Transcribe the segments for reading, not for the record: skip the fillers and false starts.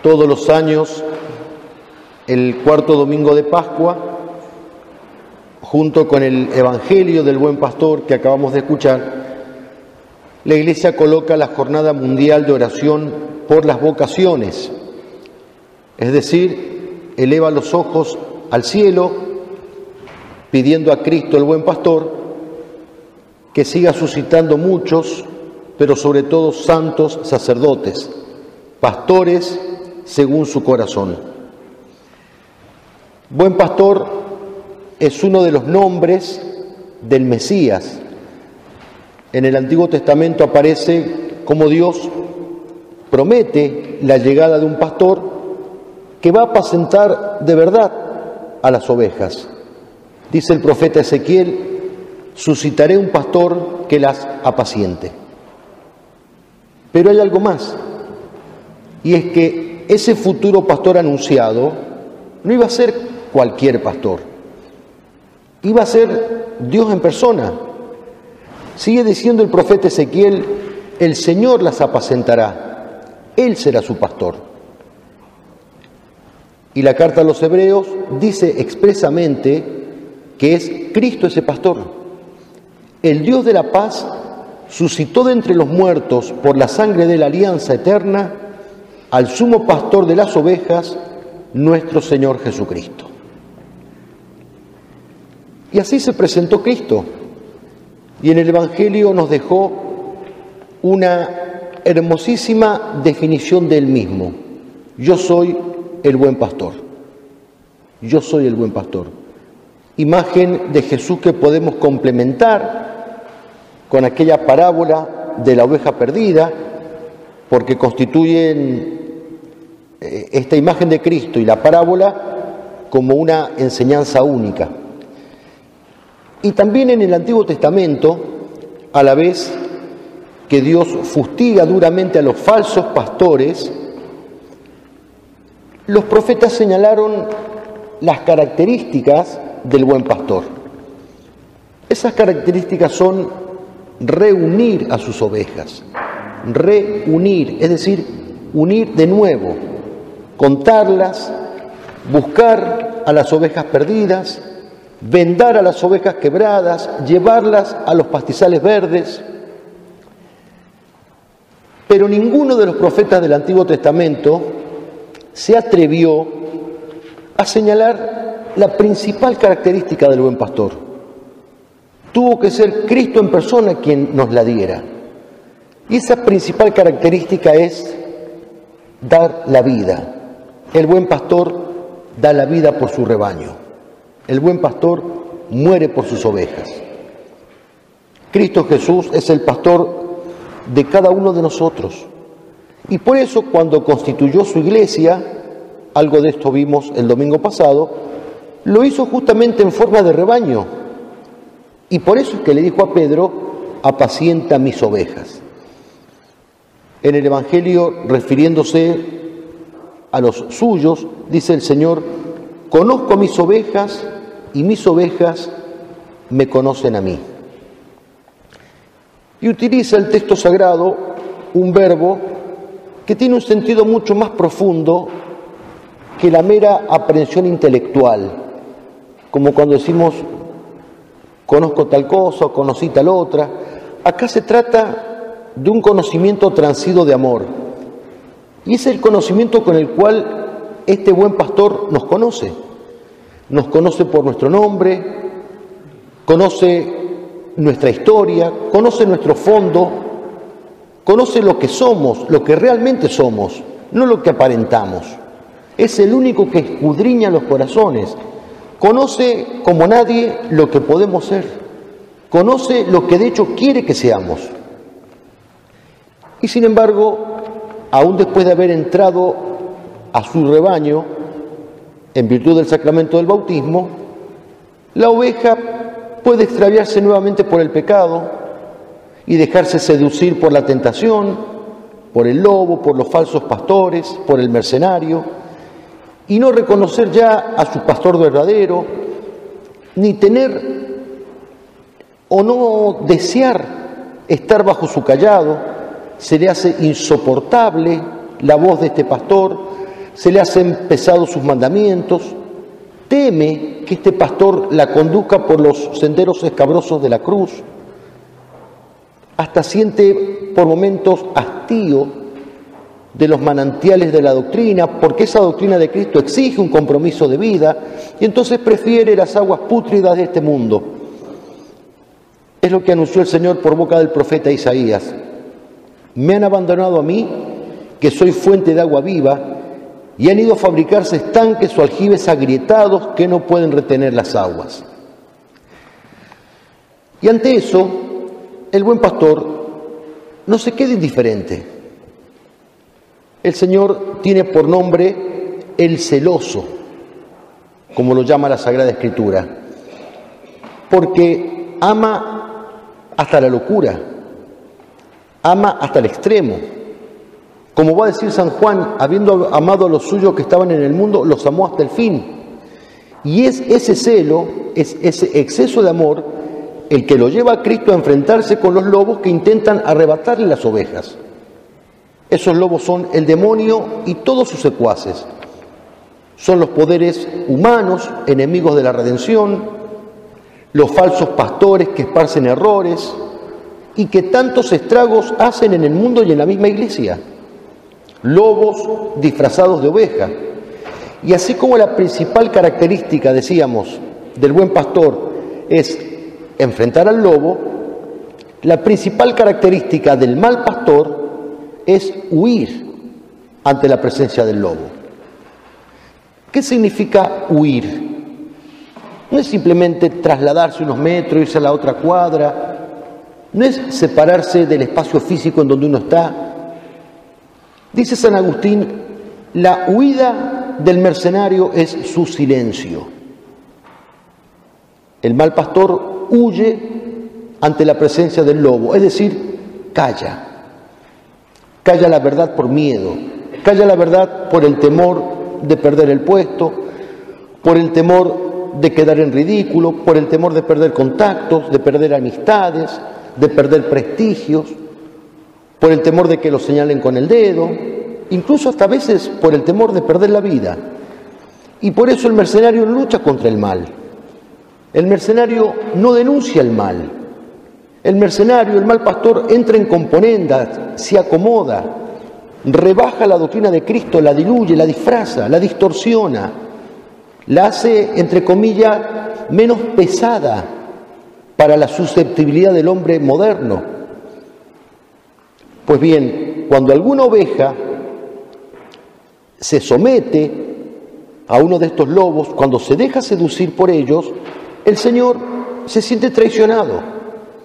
Todos los años, el cuarto domingo de Pascua, junto con el Evangelio del Buen Pastor que acabamos de escuchar, la Iglesia coloca la Jornada Mundial de Oración por las Vocaciones, es decir, eleva los ojos al cielo, pidiendo a Cristo el Buen Pastor que siga suscitando muchos, pero sobre todo santos sacerdotes, pastores según su corazón. Buen Pastor es uno de los nombres del Mesías. En el Antiguo Testamento aparece como Dios promete la llegada de un pastor que va a apacentar de verdad a las ovejas. Dice el profeta Ezequiel: suscitaré un pastor que las apaciente. Pero hay algo más, y es que ese futuro pastor anunciado no iba a ser cualquier pastor, iba a ser Dios en persona. Sigue diciendo el profeta Ezequiel: el Señor las apacentará, Él será su pastor. Y la carta a los Hebreos dice expresamente que es Cristo ese pastor. El Dios de la paz suscitó de entre los muertos por la sangre de la alianza eterna al sumo pastor de las ovejas, nuestro Señor Jesucristo. Y así se presentó Cristo. Y en el Evangelio nos dejó una hermosísima definición de Él mismo. Yo soy el buen pastor. Yo soy el buen pastor. Imagen de Jesús que podemos complementar con aquella parábola de la oveja perdida, porque constituyen esta imagen de Cristo y la parábola como una enseñanza única. Y también en el Antiguo Testamento, a la vez que Dios fustiga duramente a los falsos pastores, los profetas señalaron las características del buen pastor. Esas características son reunir a sus ovejas, reunir, es decir, unir de nuevo, contarlas, buscar a las ovejas perdidas, vendar a las ovejas quebradas, llevarlas a los pastizales verdes. Pero ninguno de los profetas del Antiguo Testamento se atrevió a señalar la principal característica del buen pastor. Tuvo que ser Cristo en persona quien nos la diera. Y esa principal característica es dar la vida. El buen pastor da la vida por su rebaño. El buen pastor muere por sus ovejas. Cristo Jesús es el pastor de cada uno de nosotros. Y por eso cuando constituyó su iglesia, algo de esto vimos el domingo pasado, lo hizo justamente en forma de rebaño. Y por eso es que le dijo a Pedro: apacienta mis ovejas. En el Evangelio, refiriéndose a los suyos, dice el Señor: conozco mis ovejas y mis ovejas me conocen a mí. Y utiliza el texto sagrado un verbo que tiene un sentido mucho más profundo que la mera aprehensión intelectual, como cuando decimos conozco tal cosa o conocí tal otra. Acá se trata de un conocimiento transido de amor, y es el conocimiento con el cual este buen pastor nos conoce. Nos conoce por nuestro nombre, conoce nuestra historia, conoce nuestro fondo, conoce lo que somos, lo que realmente somos, no lo que aparentamos. Es el único que escudriña los corazones. Conoce como nadie lo que podemos ser. Conoce lo que de hecho quiere que seamos. Y sin embargo, aún después de haber entrado a su rebaño, en virtud del sacramento del bautismo, la oveja puede extraviarse nuevamente por el pecado y dejarse seducir por la tentación, por el lobo, por los falsos pastores, por el mercenario, y no reconocer ya a su pastor verdadero, ni tener o no desear estar bajo su callado. Se le hace insoportable la voz de este pastor, se le hacen pesados sus mandamientos, teme que este pastor la conduzca por los senderos escabrosos de la cruz, hasta siente por momentos hastío de los manantiales de la doctrina, porque esa doctrina de Cristo exige un compromiso de vida, y entonces prefiere las aguas pútridas de este mundo. Es lo que anunció el Señor por boca del profeta Isaías. Me han abandonado a mí, que soy fuente de agua viva, y han ido a fabricarse estanques o aljibes agrietados que no pueden retener las aguas. Y ante eso, el buen pastor no se queda indiferente. El Señor tiene por nombre el celoso, como lo llama la Sagrada Escritura, porque ama hasta la locura, ama hasta el extremo. Como va a decir San Juan, habiendo amado a los suyos que estaban en el mundo, los amó hasta el fin. Y es ese celo, es ese exceso de amor, el que lo lleva a Cristo a enfrentarse con los lobos que intentan arrebatarle las ovejas. Esos lobos son el demonio y todos sus secuaces. Son los poderes humanos, enemigos de la redención, los falsos pastores que esparcen errores y que tantos estragos hacen en el mundo y en la misma iglesia. Lobos disfrazados de oveja. Y así como la principal característica, decíamos, del buen pastor es enfrentar al lobo, la principal característica del mal pastor es huir ante la presencia del lobo. ¿Qué significa huir? No es simplemente trasladarse unos metros, irse a la otra cuadra, no es separarse del espacio físico en donde uno está. Dice San Agustín, la huida del mercenario es su silencio. El mal pastor huye ante la presencia del lobo, es decir, calla. Calla la verdad por miedo, calla la verdad por el temor de perder el puesto, por el temor de quedar en ridículo, por el temor de perder contactos, de perder amistades, de perder prestigios, por el temor de que lo señalen con el dedo, incluso hasta a veces por el temor de perder la vida. Y por eso el mercenario lucha contra el mal. El mercenario no denuncia el mal. El mercenario, el mal pastor, entra en componendas, se acomoda, rebaja la doctrina de Cristo, la diluye, la disfraza, la distorsiona, la hace, entre comillas, menos pesada para la susceptibilidad del hombre moderno. Pues bien, cuando alguna oveja se somete a uno de estos lobos, cuando se deja seducir por ellos, el Señor se siente traicionado.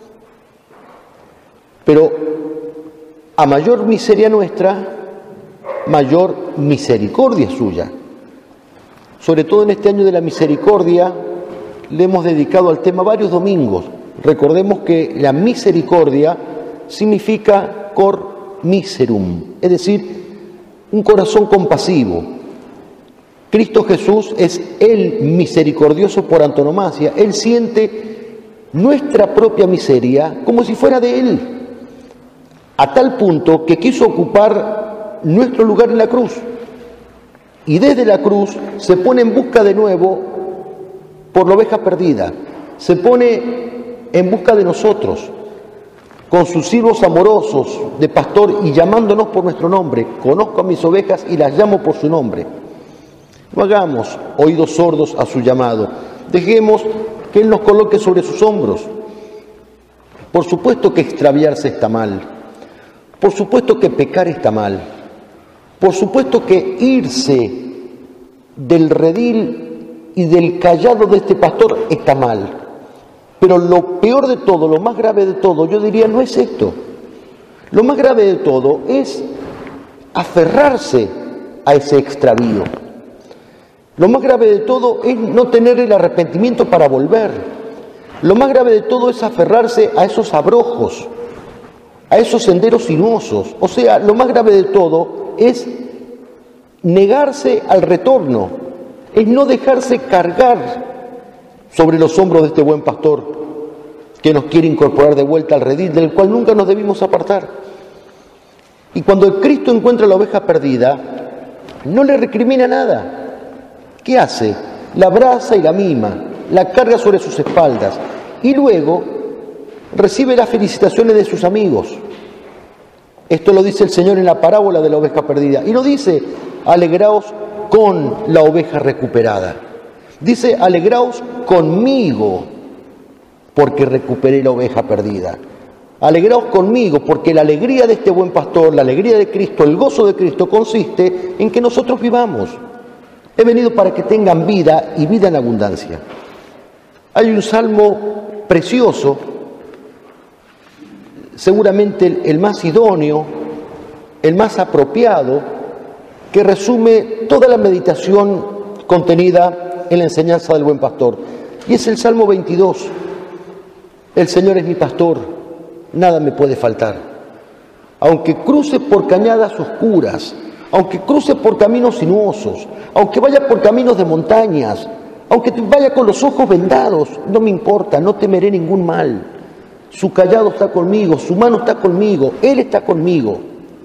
Pero a mayor miseria nuestra, mayor misericordia suya. Sobre todo en este año de la misericordia, le hemos dedicado al tema varios domingos. Recordemos que la misericordia significa cor miserum, es decir, un corazón compasivo. Cristo Jesús es el misericordioso por antonomasia. Él siente nuestra propia miseria como si fuera de Él, a tal punto que quiso ocupar nuestro lugar en la cruz. Y desde la cruz se pone en busca de nuevo por la oveja perdida. Se pone en busca de nosotros, con sus silbos amorosos de pastor y llamándonos por nuestro nombre. Conozco a mis ovejas y las llamo por su nombre. No hagamos oídos sordos a su llamado. Dejemos que Él nos coloque sobre sus hombros. Por supuesto que extraviarse está mal. Por supuesto que pecar está mal. Por supuesto que irse del redil y del cayado de este pastor está mal. Pero lo peor de todo, lo más grave de todo, yo diría, no es esto. Lo más grave de todo es aferrarse a ese extravío. Lo más grave de todo es no tener el arrepentimiento para volver. Lo más grave de todo es aferrarse a esos abrojos, a esos senderos sinuosos. O sea, lo más grave de todo es negarse al retorno, es no dejarse cargar sobre los hombros de este buen pastor que nos quiere incorporar de vuelta al redil del cual nunca nos debimos apartar. Y cuando el Cristo encuentra la oveja perdida, no le recrimina nada. ¿Qué hace? La abraza y la mima, la carga sobre sus espaldas y luego recibe las felicitaciones de sus amigos. Esto lo dice el Señor en la parábola de la oveja perdida. Y no dice, alegraos con la oveja recuperada. Dice, alegraos conmigo, porque recuperé la oveja perdida. Alegraos conmigo, porque la alegría de este buen pastor, la alegría de Cristo, el gozo de Cristo consiste en que nosotros vivamos. He venido para que tengan vida y vida en abundancia. Hay un salmo precioso, seguramente el más idóneo, el más apropiado, que resume toda la meditación contenida en la enseñanza del buen pastor. Y es el Salmo 22. El Señor es mi pastor, nada me puede faltar. Aunque cruce por cañadas oscuras, aunque cruce por caminos sinuosos, aunque vaya por caminos de montañas, aunque vaya con los ojos vendados, no me importa, no temeré ningún mal. Su cayado está conmigo, su mano está conmigo, Él está conmigo.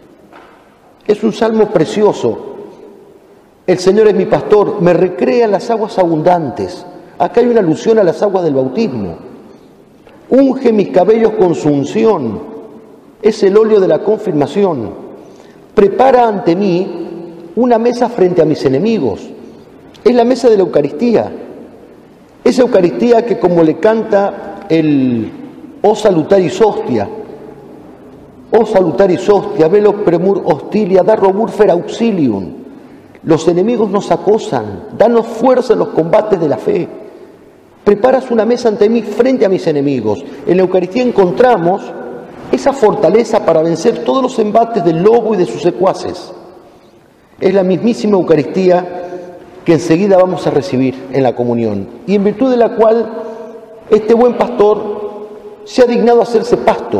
Es un salmo precioso. El Señor es mi pastor, me recrea en las aguas abundantes. Acá hay una alusión a las aguas del bautismo. Unge mis cabellos con su unción. Es el óleo de la confirmación. Prepara ante mí una mesa frente a mis enemigos. Es la mesa de la Eucaristía. Esa Eucaristía que, como le canta el O salutaris hostia, O salutaris hostia, velo premur hostilia, da robur fer auxilium. Los enemigos nos acosan, danos fuerza en los combates de la fe. Preparas una mesa ante mí frente a mis enemigos. En la Eucaristía encontramos esa fortaleza para vencer todos los embates del lobo y de sus secuaces. Es la mismísima Eucaristía que enseguida vamos a recibir en la comunión, y en virtud de la cual este buen pastor se ha dignado a hacerse pasto,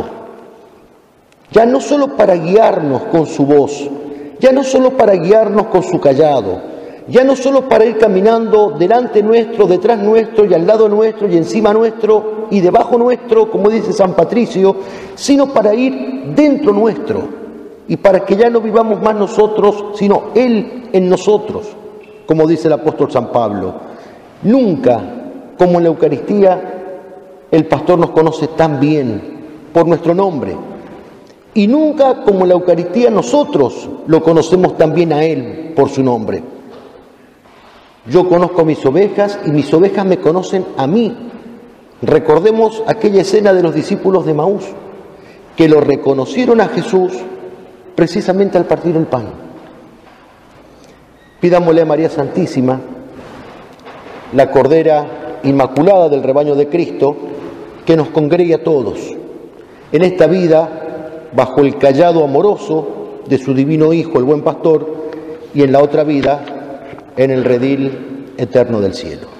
ya no solo para guiarnos con su voz, ya no solo para guiarnos con su cayado, ya no solo para ir caminando delante nuestro, detrás nuestro y al lado nuestro y encima nuestro y debajo nuestro, como dice San Patricio, sino para ir dentro nuestro y para que ya no vivamos más nosotros, sino Él en nosotros, como dice el apóstol San Pablo. Nunca, como en la Eucaristía, el pastor nos conoce tan bien por nuestro nombre. Y nunca, como en la Eucaristía, nosotros lo conocemos tan bien a Él por su nombre. Yo conozco a mis ovejas y mis ovejas me conocen a mí. Recordemos aquella escena de los discípulos de Emaús, que lo reconocieron a Jesús precisamente al partir el pan. Pidámosle a María Santísima, la Cordera Inmaculada del rebaño de Cristo, que nos congregue a todos en esta vida bajo el cayado amoroso de su divino Hijo, el buen pastor, y en la otra vida en el redil eterno del cielo.